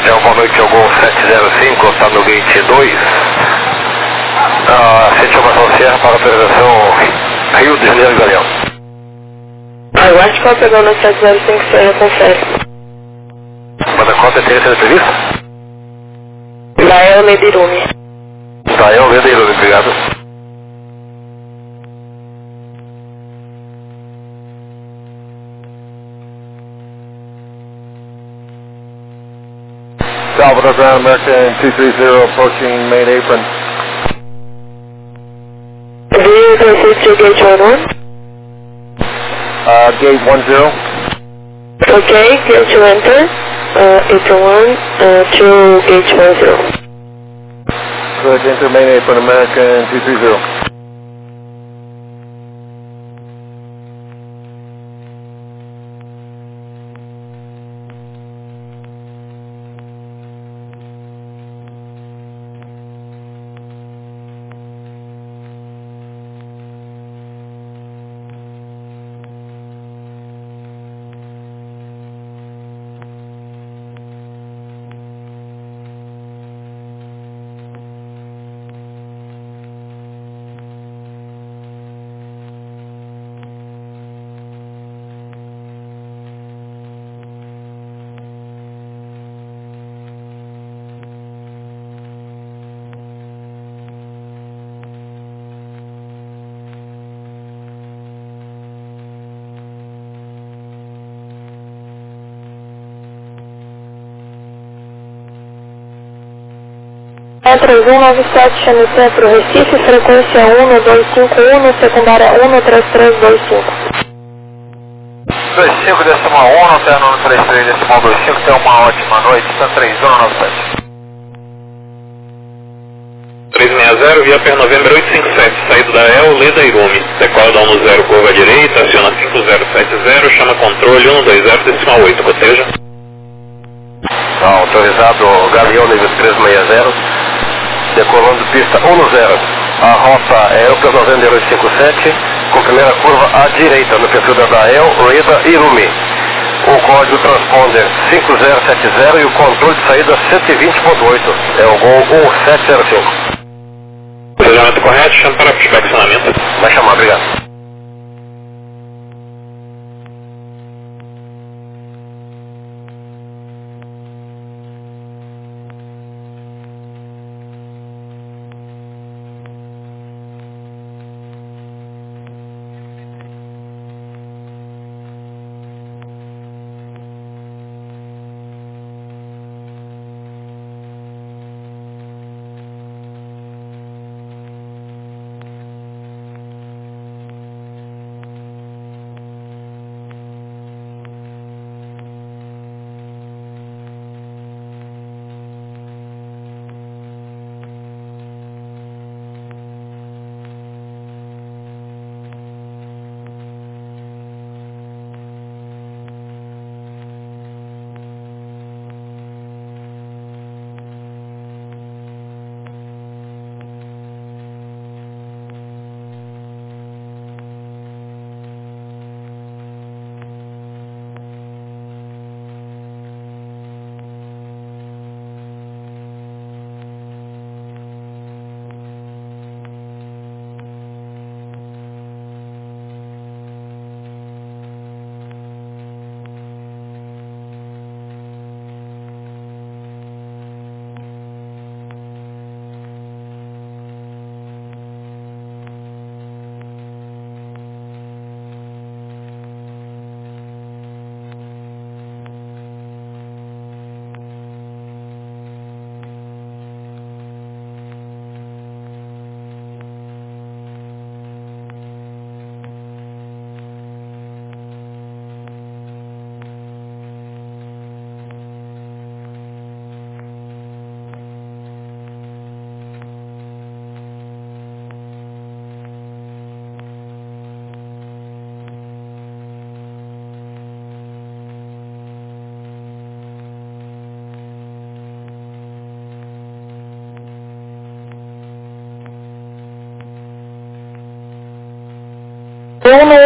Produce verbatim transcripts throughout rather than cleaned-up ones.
É, boa noite, ao Gol sete zero cinco, está no gate dois. Ah, Sete Informação Sierra para a autorização Rio de Janeiro, Galeão. Ah, eu acho que pode pegar no sete zero cinco, Sierra, confere. Manda cópia, tem essa entrevista? Dael Medirumi. Tá, eu Medirumi, obrigado. Salvador Ground, American two three zero, approaching main apron. Do you proceed to gate one one? Uh, gate one zero. Okay, gate to enter. Uh, apron one, uh, to gate one zero. Good, enter main apron, American two three zero. É três um nove sete no centro Recife, frequência um dois cinco um, secundária um três três dois cinco. dois cinco decimal um, não tem no três três decimal dois cinco, tenha uma ótima noite, está três um nove sete. três seis zero, via P November oito cinco sete, saída da E L, Leda Irumi. Decola da um zero, curva à direita, aciona cinco zero sete zero, chama controle um dois zero decimal oito, coteja. Autorizado Galeão nível três seis zero, decolando pista um zero. A rota é P November oito cinco sete, com primeira curva à direita, no perfil da Dael, Leda Irumi. O código transponder cinco zero sete zero e o controle de saída cento e vinte ponto oito. É o Gol um sete zero cinco. Procedimento correto, chama para inspecionamento. Vai chamar, obrigado.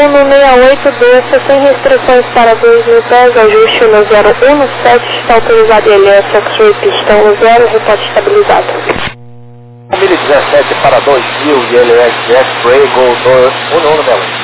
no seis oito doze, sem restrições para dois mil pés, ajuste no zero um sete, está autorizado L S X-Ray pistão no zero, reporte estabilizado. um mil e dezessete para dois mil e L S X-Ray, Gol dois um um Belo.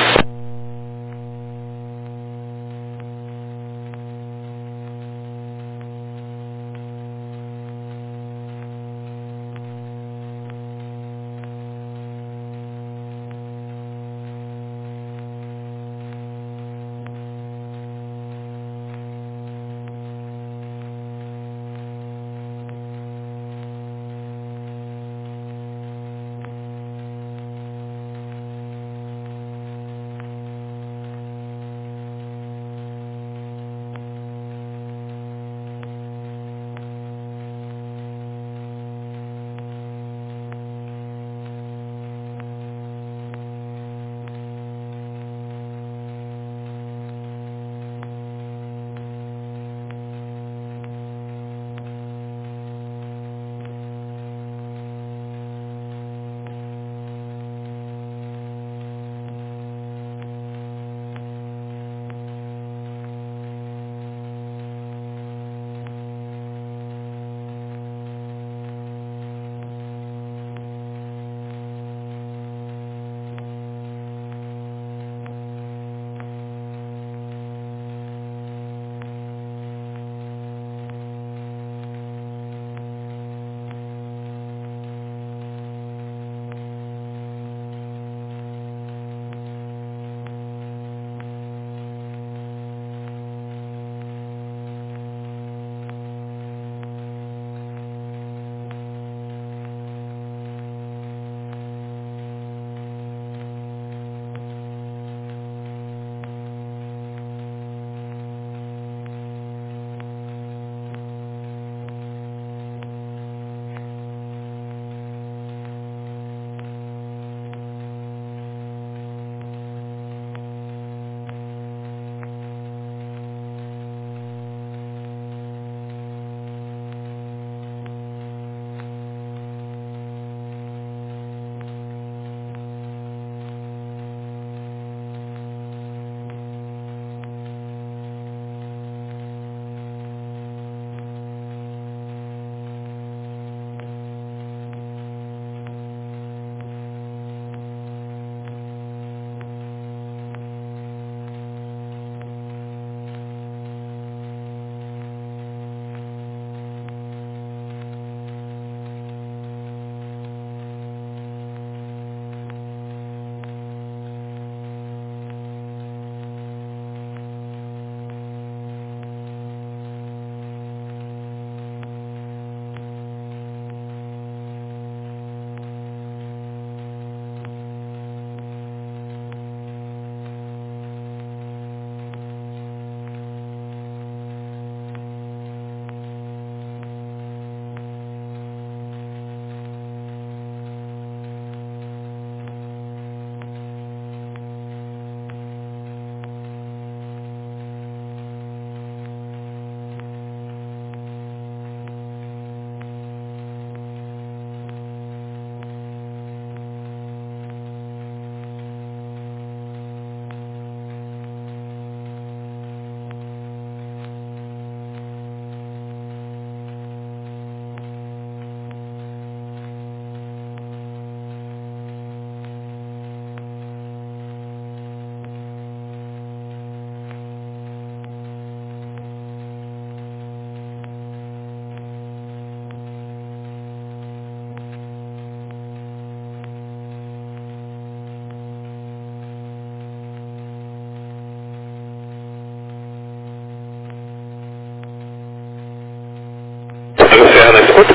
Serra na escuta?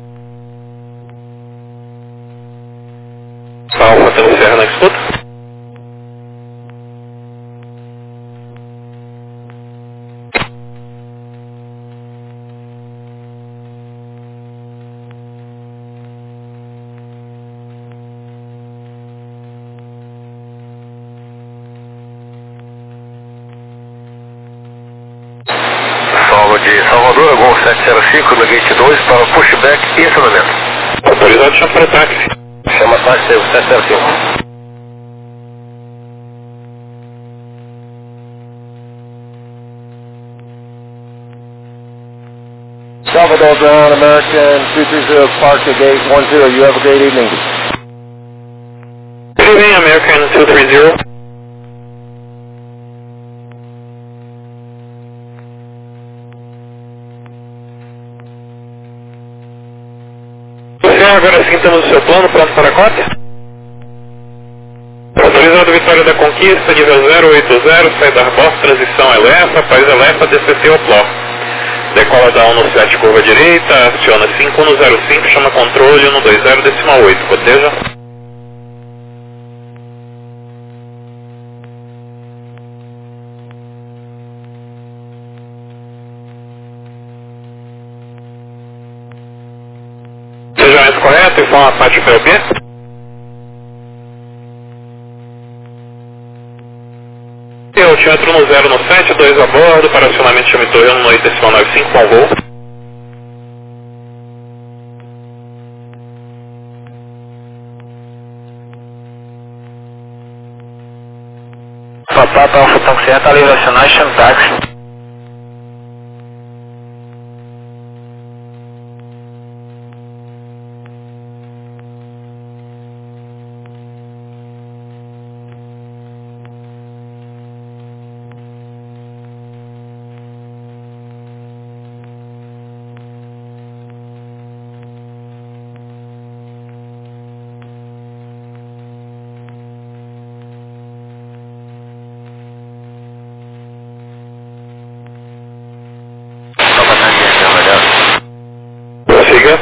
Alfa, temos Serra na escuta? De Salvador, Gol sete zero cinco, no gate dois, para o pushback e acionamento. Autorizado, chama para táxi. Chama táxi sete zero cinco. Salvador Brown, American two three zero, Park at gate one zero. You have a great evening. Good evening, American two three zero. Agora sim temos o seu plano pronto para a cópia. Autorizado Vitória da Conquista, nível zero oito zero, saída Arbor, transição Elefa, país Elefa, D C C Opló. Decola da um sete, curva direita, aciona cinco um zero cinco, chama controle um dois zero, decimal oito, coteja. Seja mais correto, informa a parte P O P. Altimetro no zero no sete, dois a bordo, para acionamento chame torre um oito decimal nove cinco com voo. Papa Alfa Tango Sierra, livre acionar, chame táxi. Prossiga.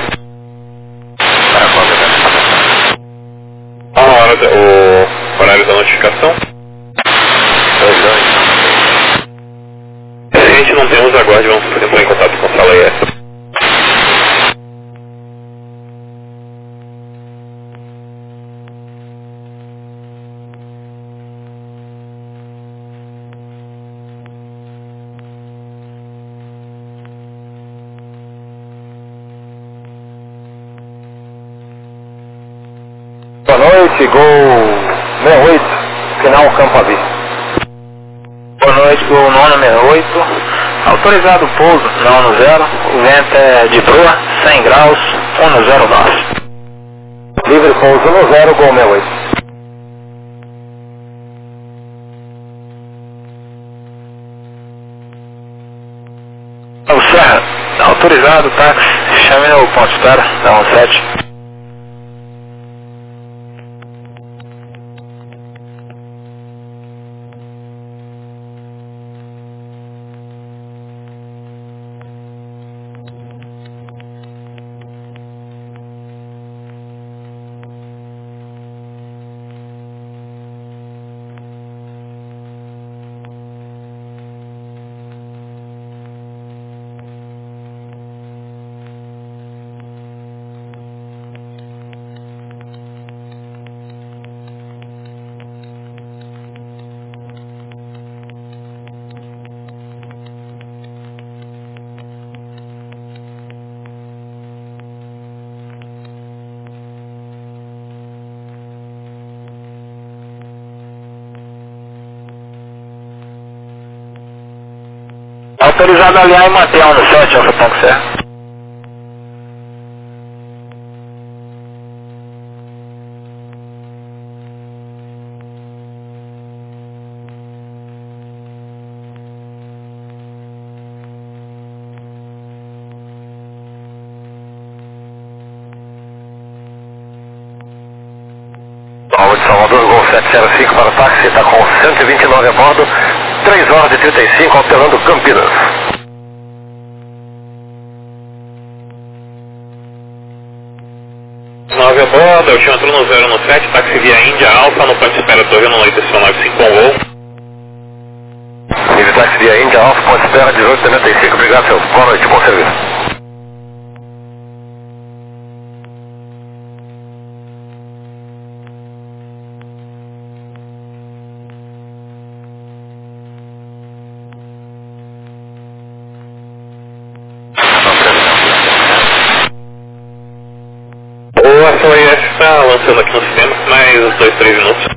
A hora, da, o horário da notificação? Se a gente não temos, aguarde, vamos entrar em contato com a sala I S. Boa noite, Gol sessenta e oito, final Campo Avi. Boa noite, Gol nove sessenta e oito, autorizado o pouso, não no zero, o vento é de proa, cem graus, um no zero nove. Livre pouso no zero, Gol sessenta e oito. O Serra, autorizado, táxi, chame no ponto de espera, da um sete. Autorizado a alinhar e manter um no sete, Alfa Tango Serra. Alvo de Salvador, Gol sete zero cinco para o táxi, está com cento e vinte e nove a bordo, três horas e trinta e cinco, alterando Campinas. nove a bordo, altimetro no zero no sete, táxi via Índia Alfa, no ponto de espera torre um oito decimal nove cinco com voo. Livre táxi via Índia Alfa, ponto de espera dezoito setenta e cinco, obrigado, senhor. Boa noite, bom serviço. O ação I S está lançando aqui no sistema, mais uns dois, três minutos.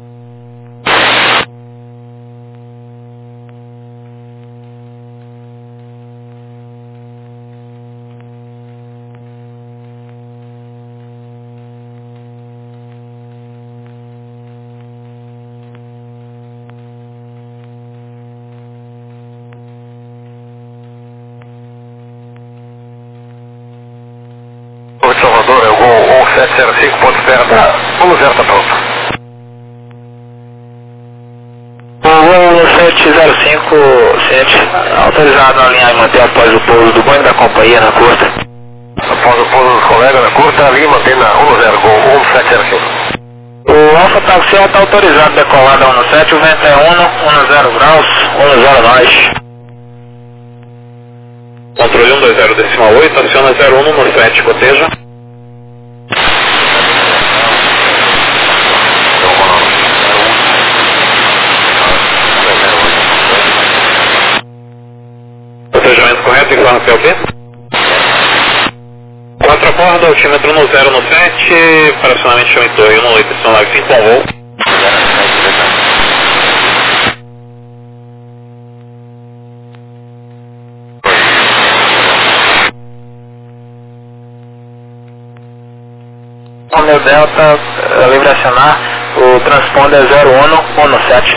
sete zero cinco, ponto espera da um zero está pronto. O voo sete zero cinco, ciente, autorizado a alinhar e manter após o pouso do banho da companhia na curta. Após o pouso dos colegas na curta, ali mantém na um zero, gol um sete zero cinco. O Alfa Taxi está autorizado a decolar da um sete, o vento é um, zero graus, um zero nós. Controle um dois zero decimal oito, aciona zero um no sete, coteja. Cotejamento correto, informa P L P. quatro a bordo, altímetro no zero no sete, fracionamento chão em torre um no oito, são live cinco, bom voo. O meu Delta, livre acionar, o transponder é zero um no sete.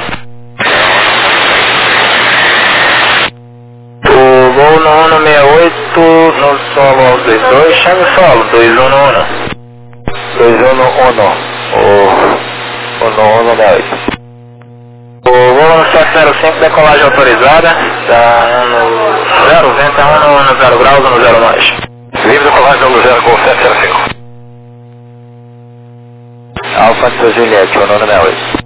O voo no um no sessenta e oito, no solo aos dois dois, chame solo, dois um no um. dois um no um, o no um no sessenta e oito. O voo no sete zero cinco, decolagem autorizada, da um no zero, vento é um no zero graus, um no zero nós. Livre decolagem um no zero, gol sete zero cinco. Alfa do Juliette, o nono sessenta e oito.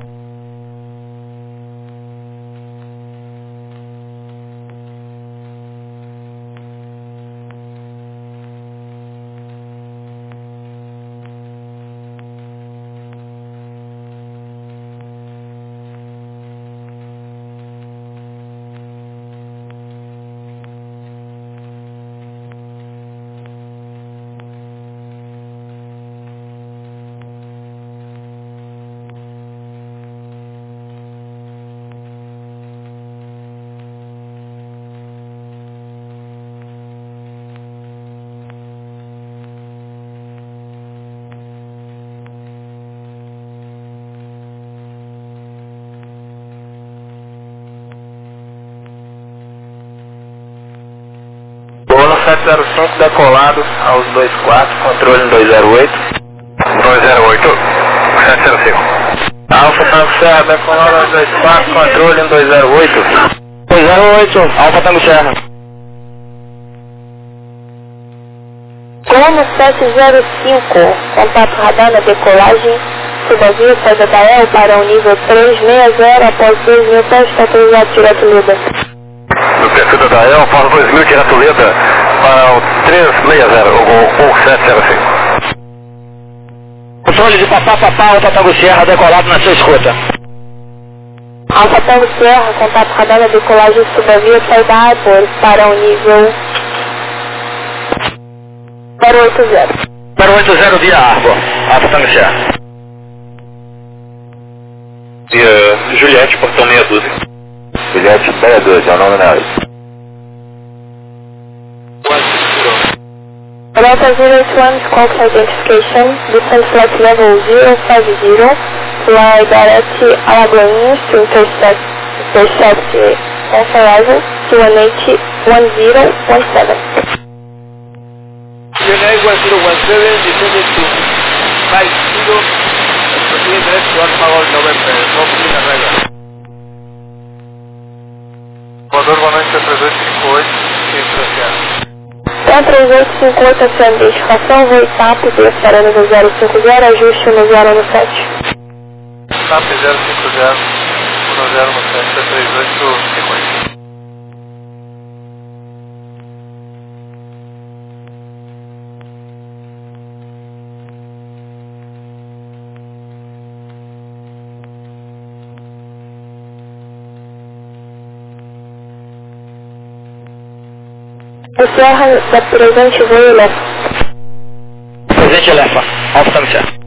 sete zero cinco decolado aos dois quatro, controle no dois zero oito. dois zero oito, sete zero cinco. Alfa Tango Serra decolado aos dois quatro, controle no dois zero oito. dois zero oito, Alfa Tango Serra. Como sete zero cinco, contato radar na decolagem, subavia saída da E L para o nível trezentos e sessenta após dois mil pés, está autorizado direto Lida. No perfil da E L, após dois mil direto Lida, para o trezentos e sessenta, o gol um sete zero cinco. Controle de papá, papá, Alfa Tango Serra decolado na sua escuta. Alfa Tango Serra, contato radar na decolagem, subavia saída da Arbor para o nível zero oito zero. zero oito zero via Arbor, Alfa Tango Serra. Via Juliette, portão meia dúzia. Juliette meia dúzia, é o nome da Delta zero eight one, Squawk Identification, descent flight level zero five zero, fly direct Alagoinhas to intercept, intercept on arrival to one eight one zero one seven. one eight one zero one seven, descended to five zero, proceeding direct to Alpha Golf November, opening arrival. Voador, boa noite, três oito cinco oito, centro oceano. Então, três oito cinco oito, oceano de identificação, voo TAP, esperando no zero cinco zero, ajuste no zero no sete. TAP zero cinco zero, um zero no sete, três oito cinco oito. O Serra da presente voo Elefa. Presente Elefa, Alfa Tango Serra.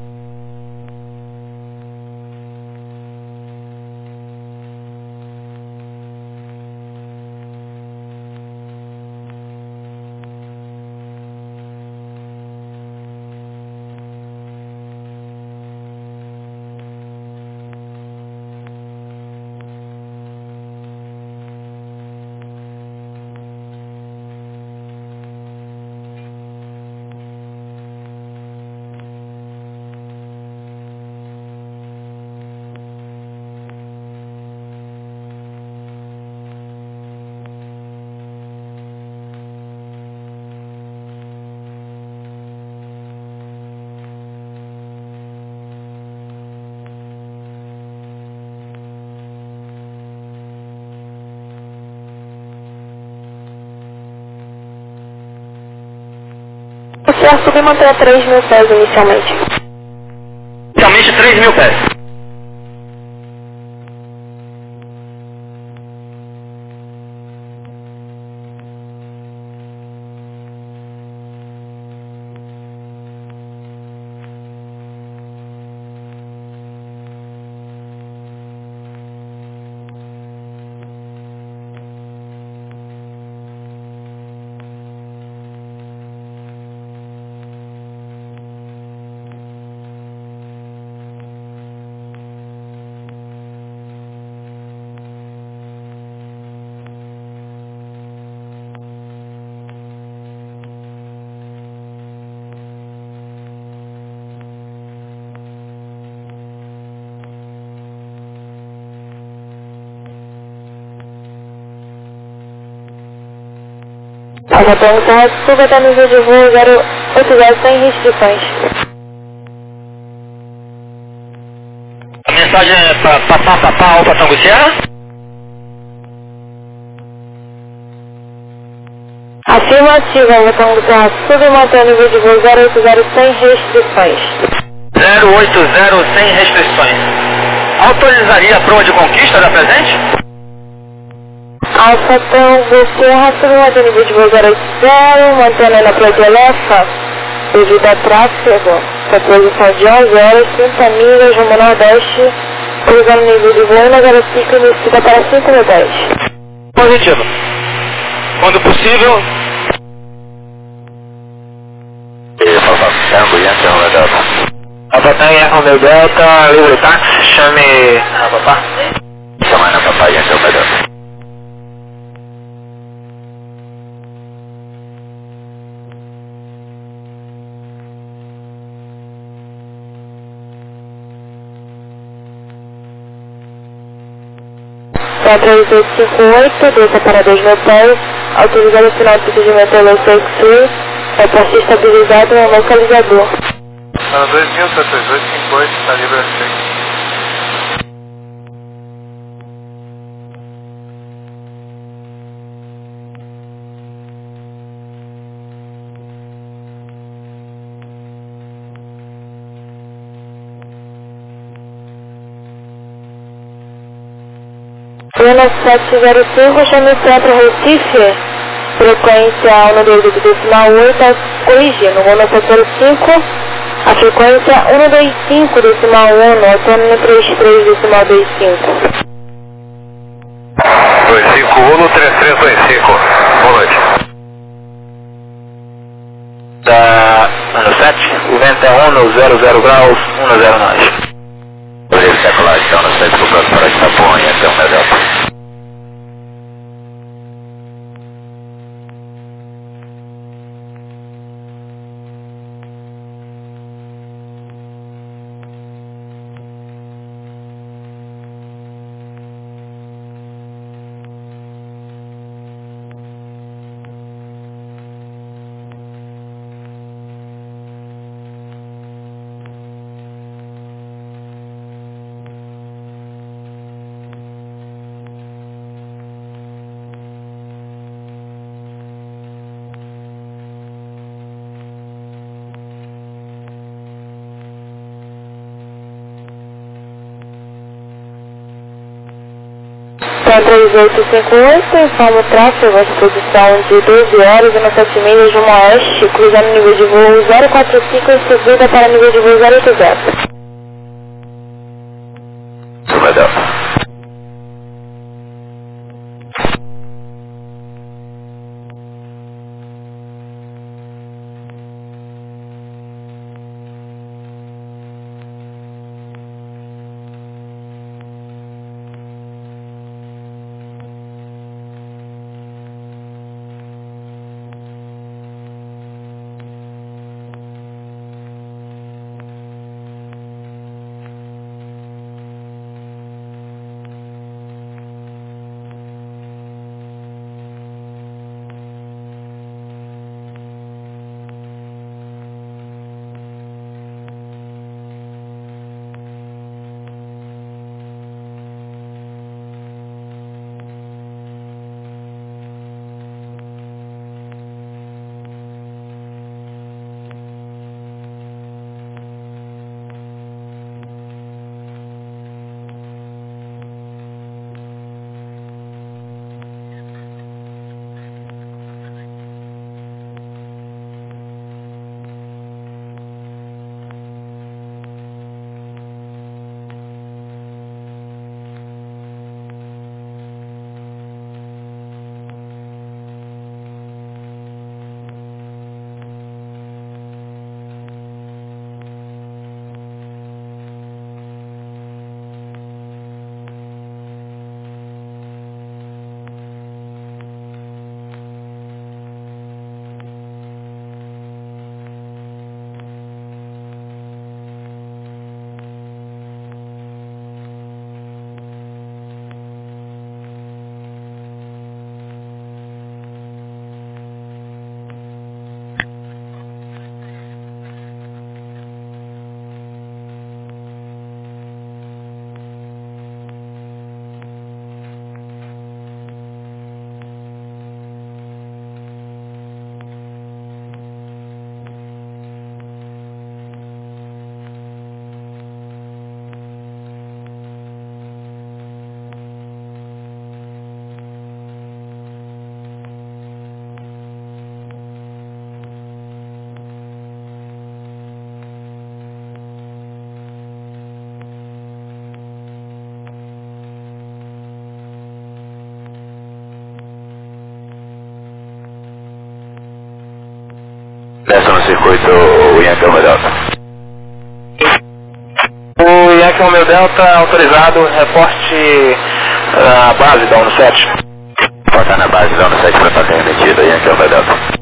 O senhor subir e manter a três mil pés inicialmente. Inicialmente três mil pés. Aguardando Serra Sul, até nível de voo zero oito zero sem restrições. A mensagem é para papá, papá, Alfa Tango Sierra? Afirmativa, aguardando Serra Sul, e manter nível de voo zero oito zero sem restrições. zero oito zero sem restrições. Autorizaria a proa de conquista da presente? Alfa Tango Sierra, Sul, manter nível de voo zero oito zero, mantendo na Praia de Elefa, devido a tráfego, com posição de onze horas, trinta milhas, rumo nordeste, cruzando nível de voo na zero cinco e descida para cinco mil dez. Positivo. Quando possível. Alfa Tango Yankee Romeo Delta. Alfa Tango Yankee Romeo Delta, livre táxi, chame Ana Papá. Chama Ana Papá Yankee Romeo Delta. quatro oito cinco oito, desça para dois mil pés, autorizado o final do procedimento Electric Sul, reposto estabilizado no localizador. Para dois mil, setenta e dois, cinquenta e oito, está livre aceito. Luna sete zero cinco, chame Centro Recife, frequência um dois oito decimal oito, corrigindo, Luna sete zero cinco, a frequência um dois cinco decimal um, autônomo três três decimal dois cinco. dois cinco um, três três dois cinco, boa noite. Da ano sete, o vento é um, zero zero graus, um zero nove. Beleza, circulação no sete, procurando para Itapuã, até o meu delta. três oito cinco oito, informa o tráfego à disposição de doze horas e sete milhas rumo a oeste, cruzando nível de voo zero quatro cinco e subida para nível de voo zero oito zero. Isso vai dar. circuito o Yankee Romeo Delta. O Yankee Romeo Delta autorizado, reporte a base da ONU sete. Reportar na base da ONU sete para fazer remetida, Yankee Romeo Delta.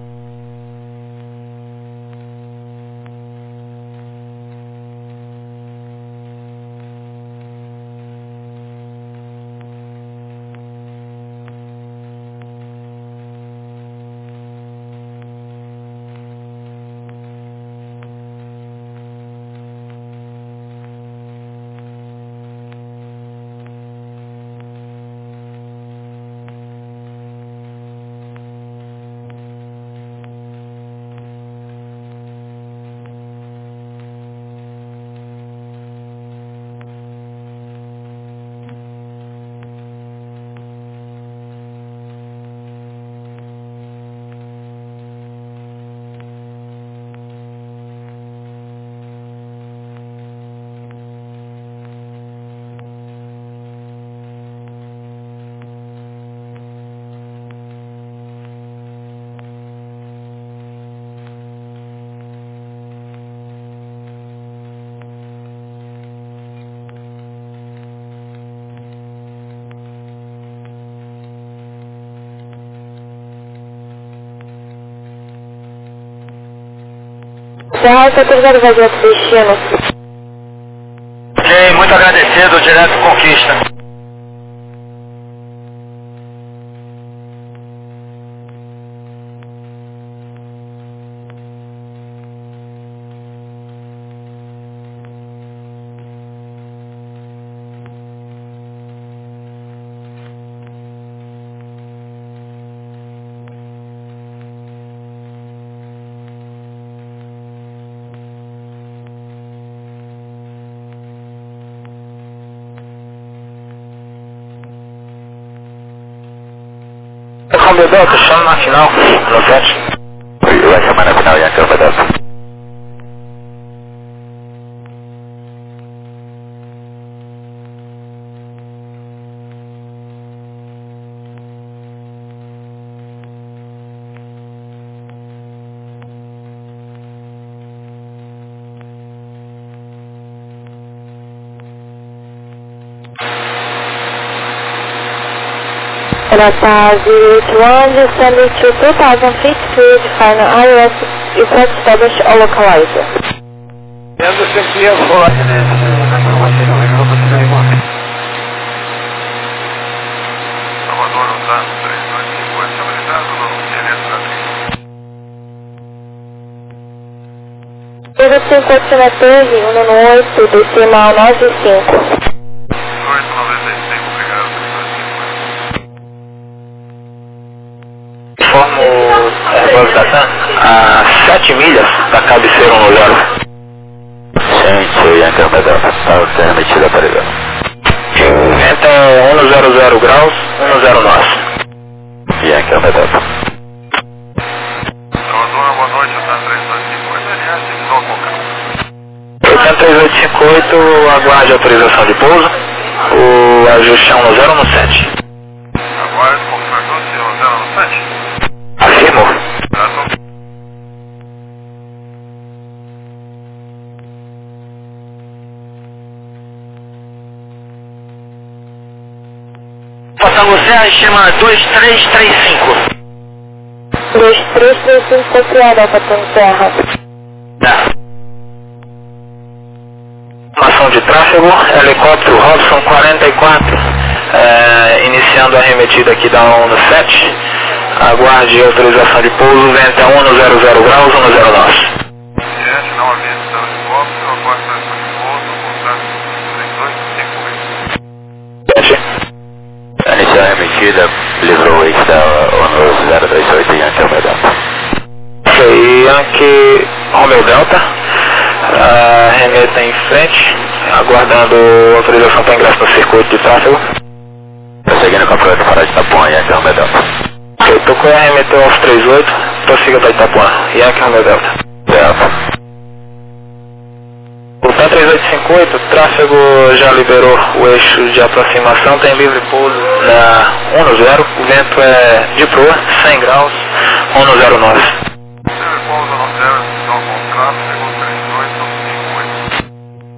Serra, você autorizado a fazer outro destino. Ok, muito agradecido, direto Conquista. Romeo Delta, chama na final, no sete. Vai chamar na final, Yankee Romeo Delta. Delta zero eight one, descending to two thousand feet speed, final I O S is set established or localizer. Anderson Kia for zero cinco oito na torre, um nove oito, decimal nove cinco. Informo é, da TAM a sete milhas da cabeceira um zero. Gente, Yankee Romeo Delta, está sendo remetida para ele. Vento é um zero zero graus, um zero nove. Yankee Romeo Delta. Boa noite, eu estou três dois cinco oito, aliás, tem que dar qualquer. oito três oito cinco oito, aguarde autorização de pouso. O ajuste é um zero no sete. Agora, confirmou se é um zero no sete? Afirmo. Passando você a estima dois três três cinco. dois três três cinco, copiada para Terra. Tá. Informação de tráfego, helicóptero Robson quarenta e quatro, é, iniciando a remetida aqui da ONU sete. Aguarde autorização de pouso, vento é um zero zero graus, um zero nove. Diante, não havia estado de helicóptero, aguarde autorização de pouso, contato três dois cinco oito. Diante, iniciar a remetida, livrou aí da ONU zero dois oito, Yankee Romeo Delta. Isso aí, Yankee Romeo Delta, uh, remeta em frente, aguardando autorização para ingresso no circuito de tráfego. Prosseguindo com a frota para Itapuã, Yankee Romeo Delta. Ok, tocou a remeteu aos trinta e oito, prossiga para Itapuã, Yankee Romeo Delta. Delta. O T três oito cinco oito, o tráfego já liberou o eixo de aproximação, tem livre pouso na um zero, o vento é de proa, cem graus, um zero nove. Livre pouso no zero ao contrato, segundo trinta e oito, cinquenta e oito.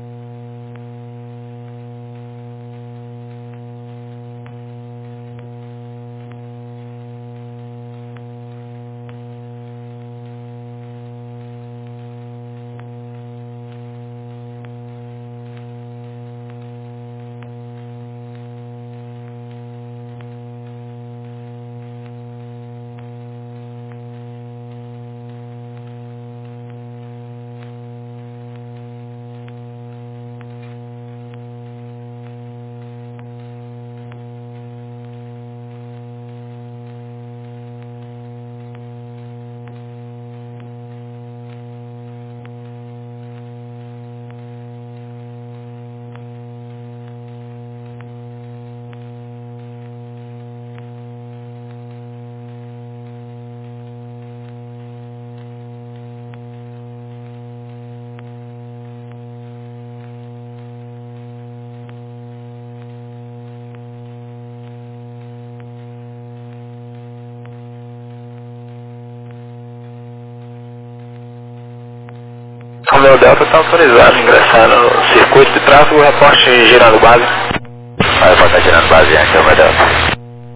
O meu Delta está autorizado a ingressar no circuito de tráfego, reporte girando base. Vai botar girando base antes, o meu Delta.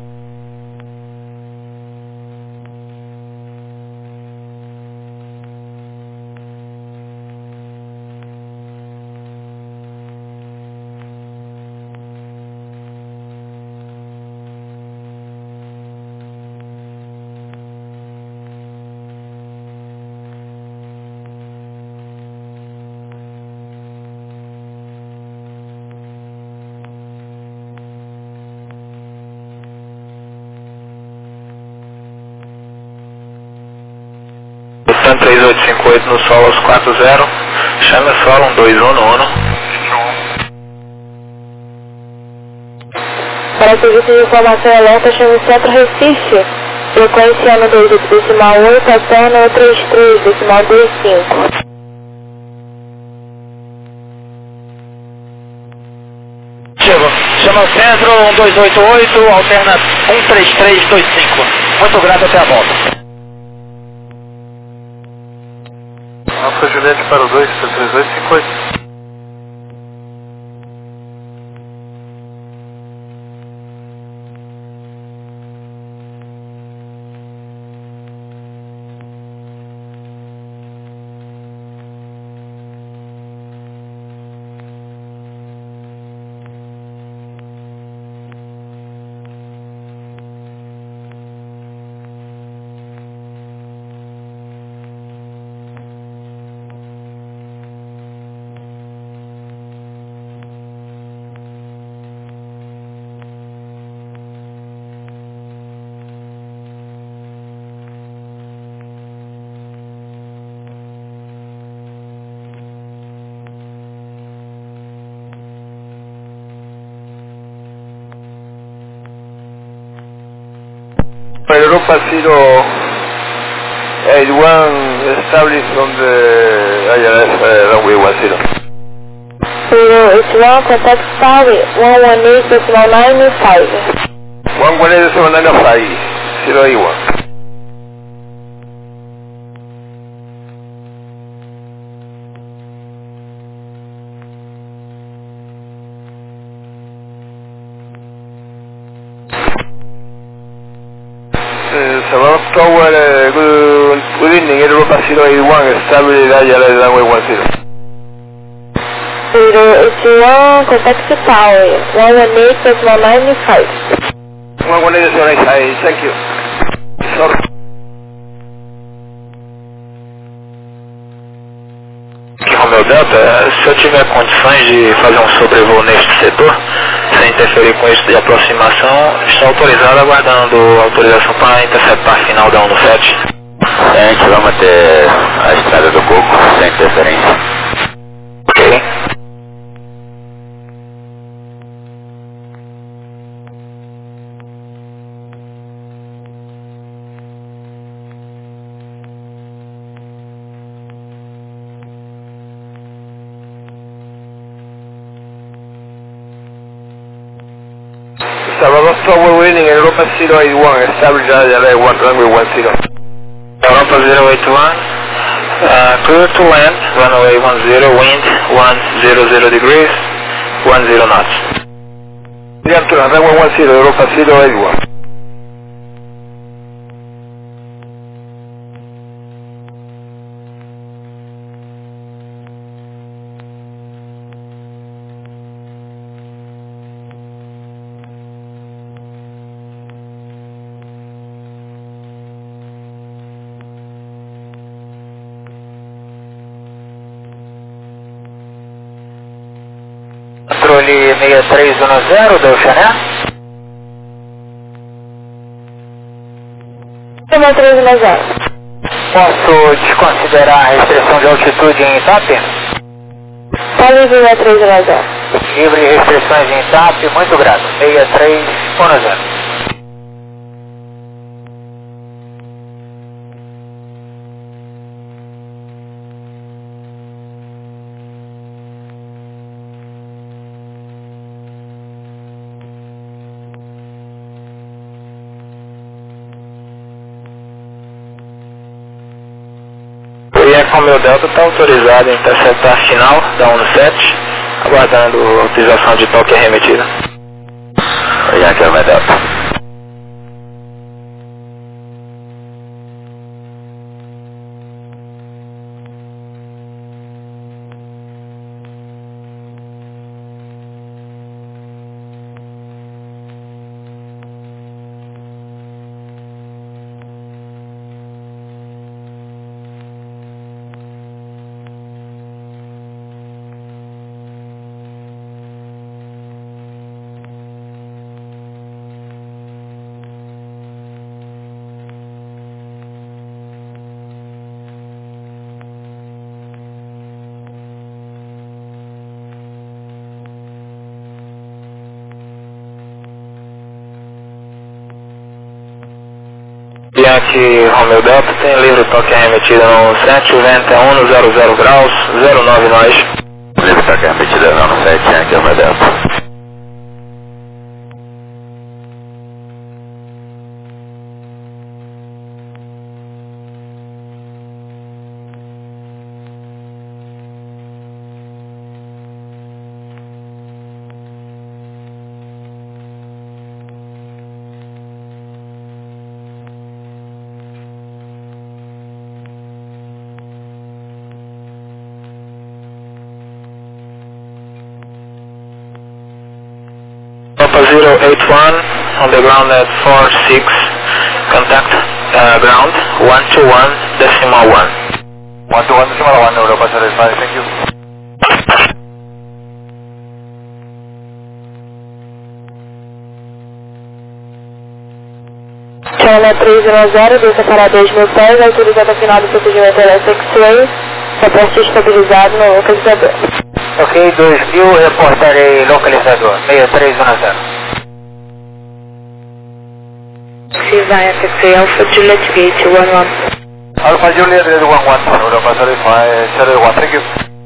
Tan três oito cinco oito no solo aos quatro zero, chame o solo um dois um no Uno. Para serviço de informação alerta, chame o Centro Recife, frequência no dois decimal oito, até no trinta e três decimal vinte e cinco. Chama o centro um dois oito oito, alterna um três três dois cinco. Muito grato, até a volta. Alfa Juliette para o dois, três oito cinco oito. Europa Zero eight one established on the I R S uh, runway one zero. Zero eight one, contact Tower one one eight decimal nine five. one one eight decimal nine five, zero eight one. Savannah Tower, uh, good, good evening, Europa zero eight one, established I R S runway one zero. Zero eight one, contact Tower one one eight decimal nine five. one one eight decimal nine five, thank you. Sorry. Aqui, Romeo Delta, se eu tiver condições de fazer um sobrevoo neste setor, sem interferir com isso de aproximação, está autorizado, aguardando autorização para interceptar final da Uno sete. A gente vai manter a estrada do Coco sem interferência. Ok. Savannah Tower winning, Europa zero eight one, established I R S runway one zero. Europa zero eight one, Uh, clear to land, runway one zero, wind one zero zero degrees, one zero knots. Clear to land, runway one zero, Europa zero eighty-one. Controle seis três um zero, deu Xané. seis três um zero. Posso desconsiderar a restrição de altitude em TAP? Pode seis três um zero. Livre restrições em TAP, muito grato. seis três um zero. O meu Delta está autorizado em interceptar final da um sete, aguardando a utilização de toque arremetida. E aqui é o meu Delta. Yankee Romeo Delta tem livre toque arremetida no sete, o vento é um zero zero graus, zero nove nós. Livre toque arremetida no sete, Yankee Romeo Delta. zero eight one on the ground at four six, contact uh, ground one two one decimal one. one two one decimal one, Europa satisfied, thank you. China três um zero, desça para dois mil pés, autorizado ao final do procedimento X-Ray, reporte estabilizado no localizador. Ok, dois mil, reportarei localizador, seis três um zero. Via X-Ray Alpha Juliet Gate one one. Alpha Juliet one one, Europa satisfied, zero one, thank you.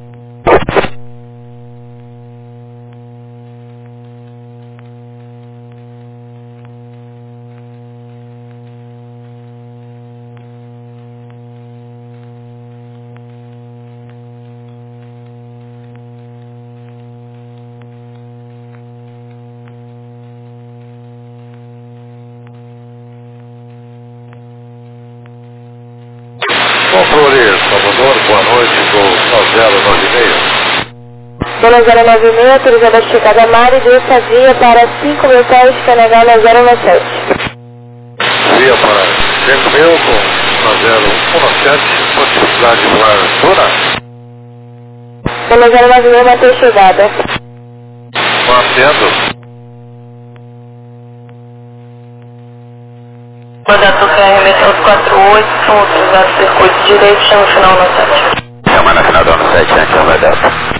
Controle Salvador, boa noite, vou zero nove seis. Zona zero nove seis, autorizada a chegada a mar e desça via para cinco mil pés, Canadá na zero um sete. Via para cinco mil com zero um sete, possibilidade de voar Duna. Zona zero nove seis, mantém chegada. Mantendo. Mandato K R M três quatro oito, autorizado circuito direito, chama final no sete. Chama na final do ano sete, né, que é o Delta.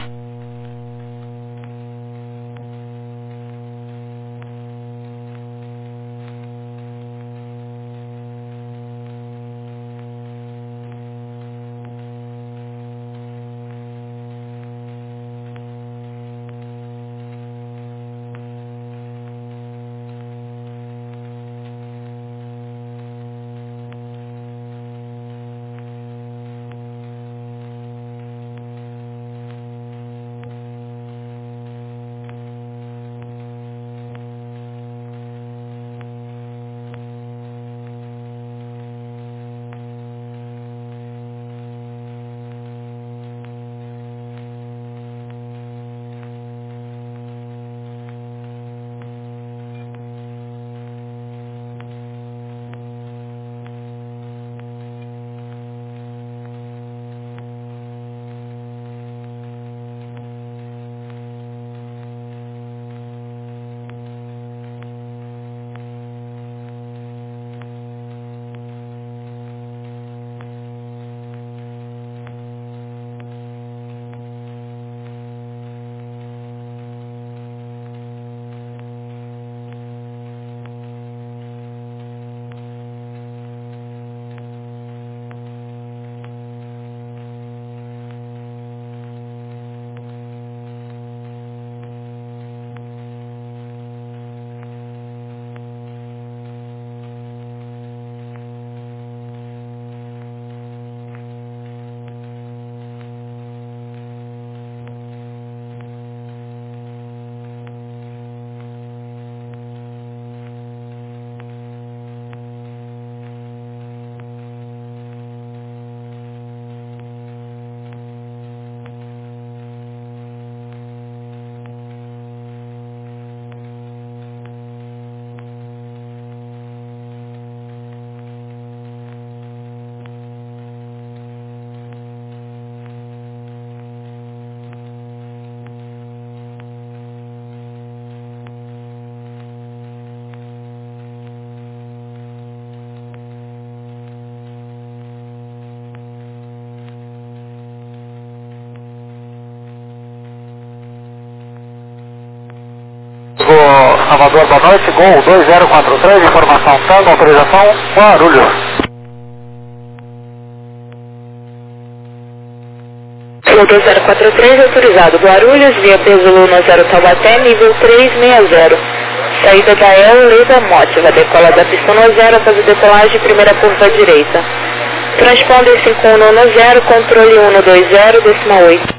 Salvador, boa noite, Gol dois zero quatro três, informação tanto, autorização Guarulhos. Gol dois zero quatro três, autorizado Guarulhos, via peso Luna zero Taubaté, nível três seis zero. Saída da E L, Leda Mótiva, decola da pista no zero, após a decolagem, primeira curva à direita. Transponder cinco um no zero, controle um dois zero, décima oito.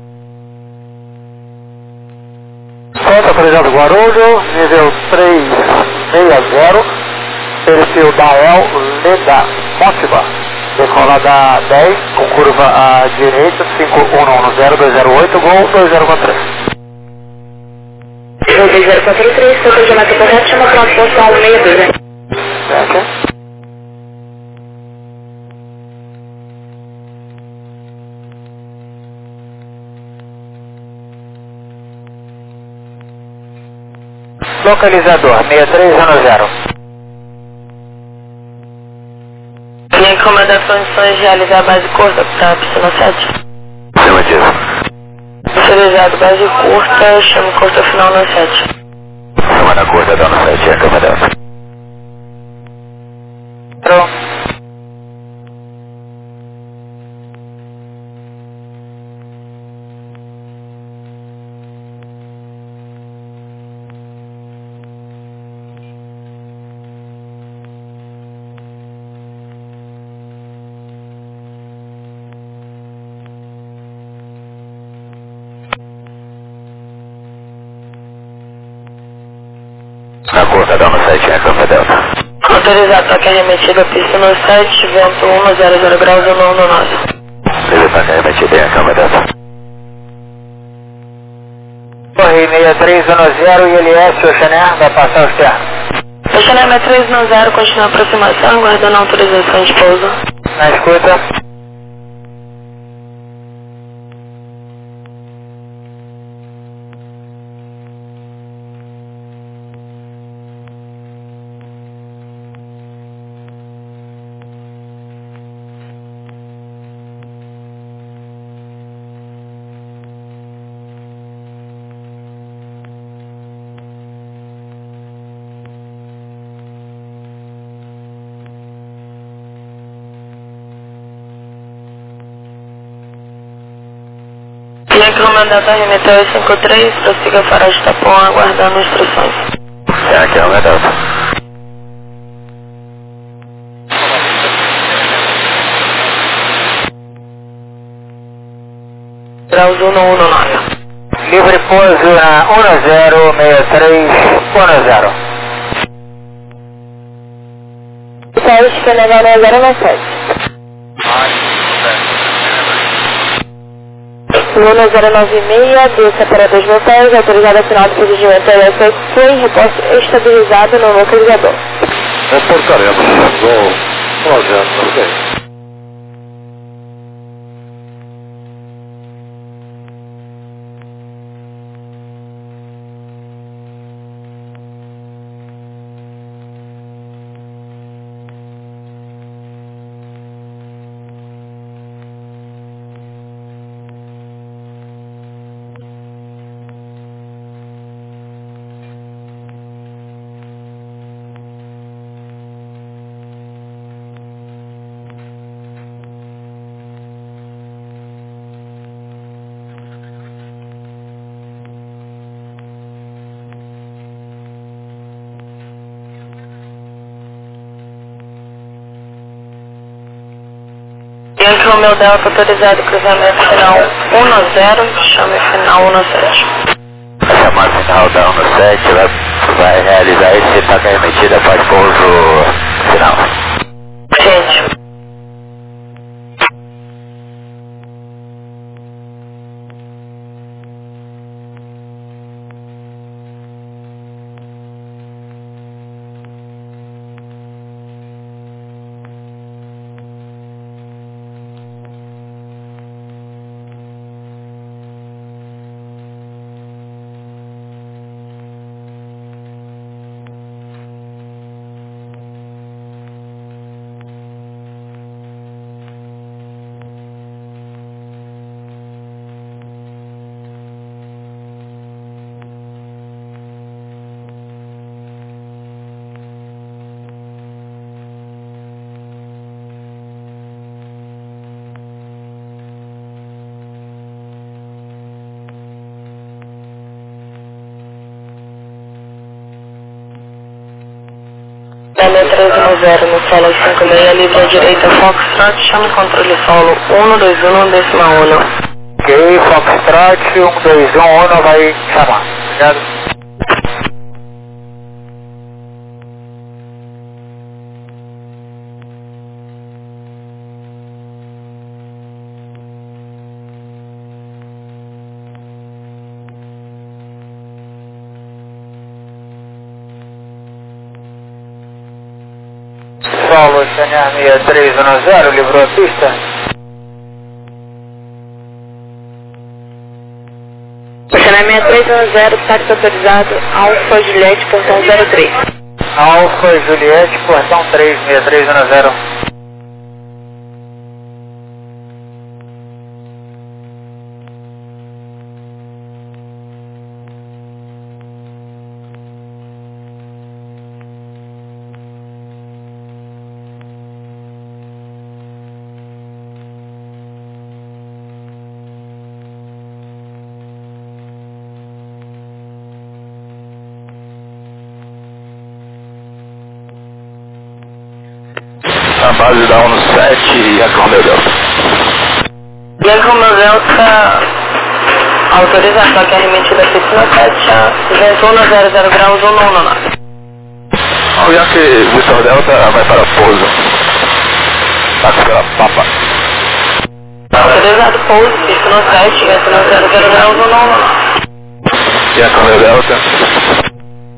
Conta autorizado Guarulhos, nível três seis zero, perfil da E L, Leda Mótiva, decola da dez, com curva à direita, cinco um no zero dois zero oito, Gol dois zero quatro três. Gol dois zero quatro três, seu chamado correto, chama para a postal seis seis dois. Certo. Localizador seis três zero zero. Linha de comando condições de realizar base curta para a pista no sete. Afirmativo. Autorizado base curta, chama curta final no sete. Chamada curta, dona sete, é câmera dela. Pronto. Na curta, dona sete, é câmera dela. Autorizado toque arremetido a pista no sete, vento um zero zero graus no no nove. Ele está remetido em a câmera dela. Torre seis três um zero e L S, Oxané, vai passar o externo. Oxané seis três um zero, continua a aproximação, aguardando a autorização de pouso. Na escuta. Linha que comandante arremeteu cinco três, prossiga farol de Tapão, aguardando instruções. É a câmera dela. Graus um no nove. Livre pouso na um zero seis três um zero. Teste que é legal no zero no sete. Luna zero nove seis, desça para dois motéis, autorizada final do procedimento L S S e reposto estabilizado no localizador. Reportaremos. Gol projeto, ok. Yankee Romeo Delta autorizado cruzamento final um zero, chame final um sete. A chamada final da um sete vai, vai realizar esse ataque remetida, faz pouso final. Gente. Tele três um zero no solo cinco seis, livre à direita, Foxtrot, chame controle solo um dois um, décima um. Ok, Foxtrot um dois um, um vai chamar. Obrigado. Solo C N A seis três um zero, livrou a pista. C N A seis três um zero, táxi autorizado, Alfa Juliette, portão zero três. Alfa Juliette, portão três seis três um zero. A base da um sete e a Romeo Delta. E a Romeo Delta autorizada, só que é remetida a piscina sete a duzentos um zero zero graus um um nove. Ao Yankee Victor Delta vai para pouso. Táxi pela Papa. Autorizado pouso, piscina sete, vento um zero zero graus um um nove. E a Romeo Delta.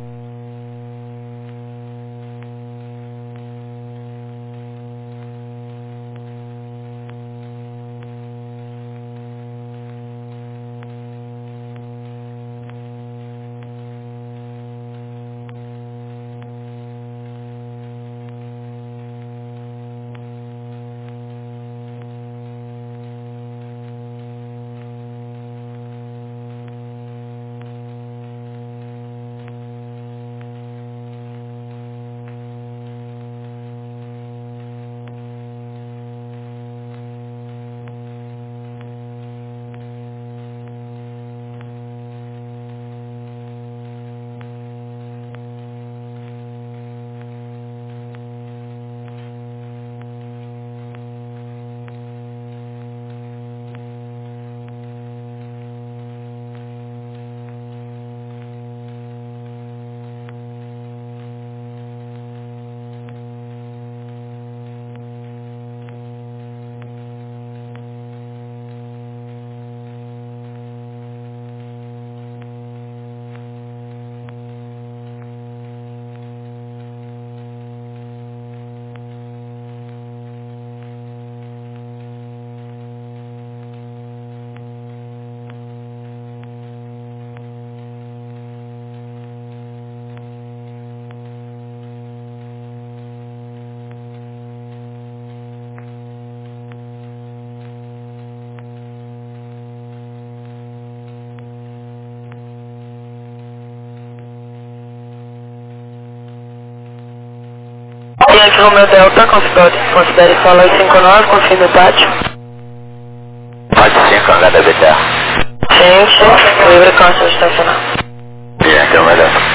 E aqui o meu Delta, considere, considere solo cinco nove, confirme o pátio. Pátio cinco, H D B T. Gente, livre consta de estacionar. Yankee Romeo Delta.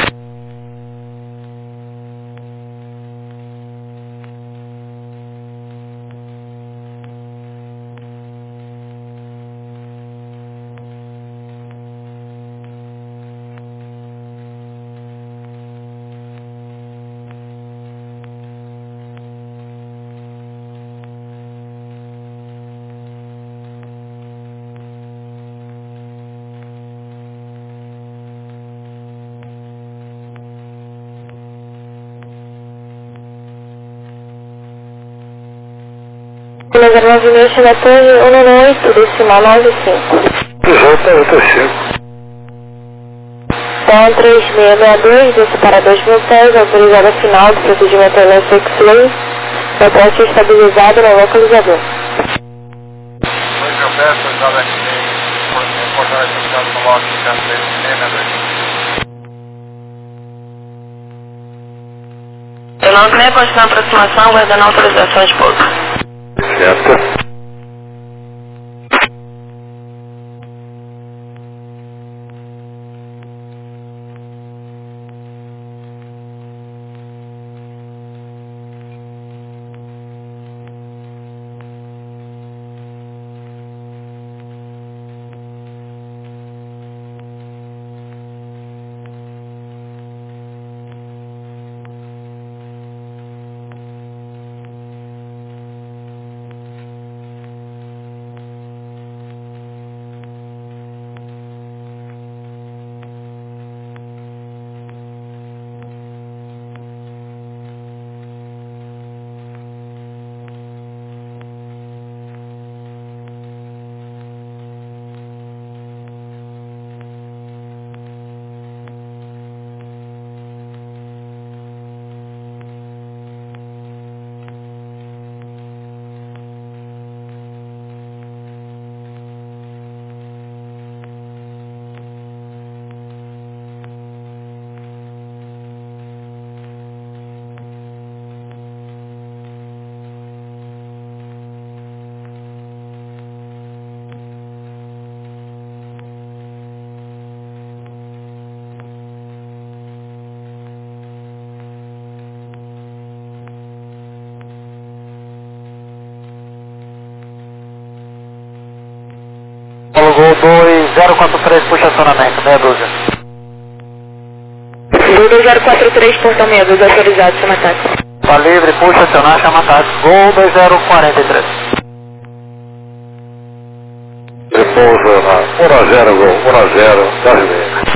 Beleza, nove mil, na torre um nove oito, decimal nove cinco. J oito cinco. Então, três seis seis dois, desce para dois mil pés, autorizada final do procedimento L S X-Lay, depósito estabilizado no localizador. dois mil pés, autorizada X-Lay, portão estabilizado no localizador, três seis seis dois. Eu não queria continuar a aproximação, guardando a autorização de pouso. Certo. Gol dois zero quatro três, puxa acionamento, meia dúzia. Gol dois zero quatro três, portão meia dúzia, autorizado, chama táxi. Tá livre, puxa acionar, chama táxi. Gol dois zero quatro três. Repouso na um a zero, Gol, um a zero, brasileiro.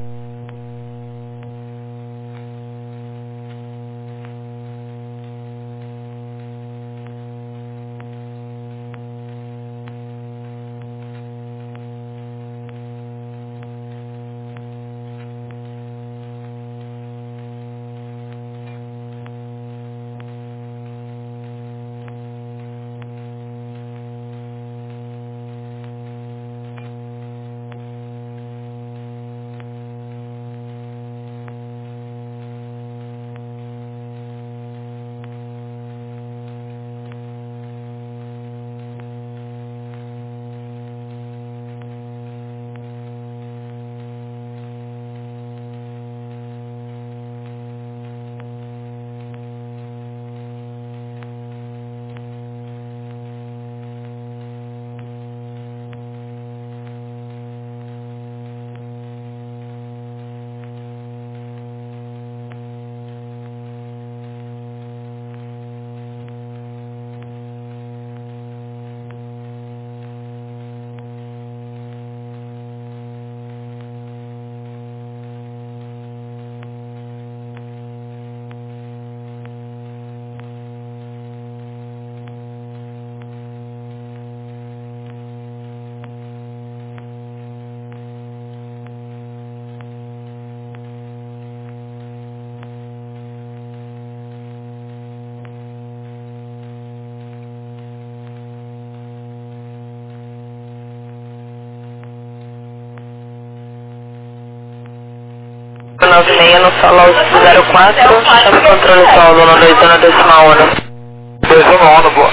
nove seis no solo zero quatro, chame controle solo no dois um decimal um. dois um, boa.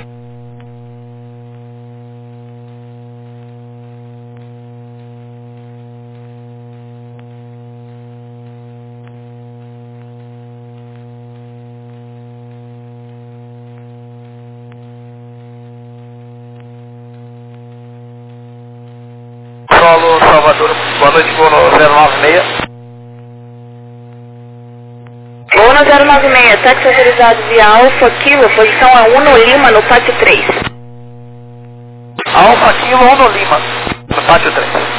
Solo Salvador, boa noite, vou no zero nove seis. Voo no zero nove seis, táxi autorizado via Alfa Kilo, posição A um no Lima, no pátio três. Alfa Kilo um no Lima, no pátio três.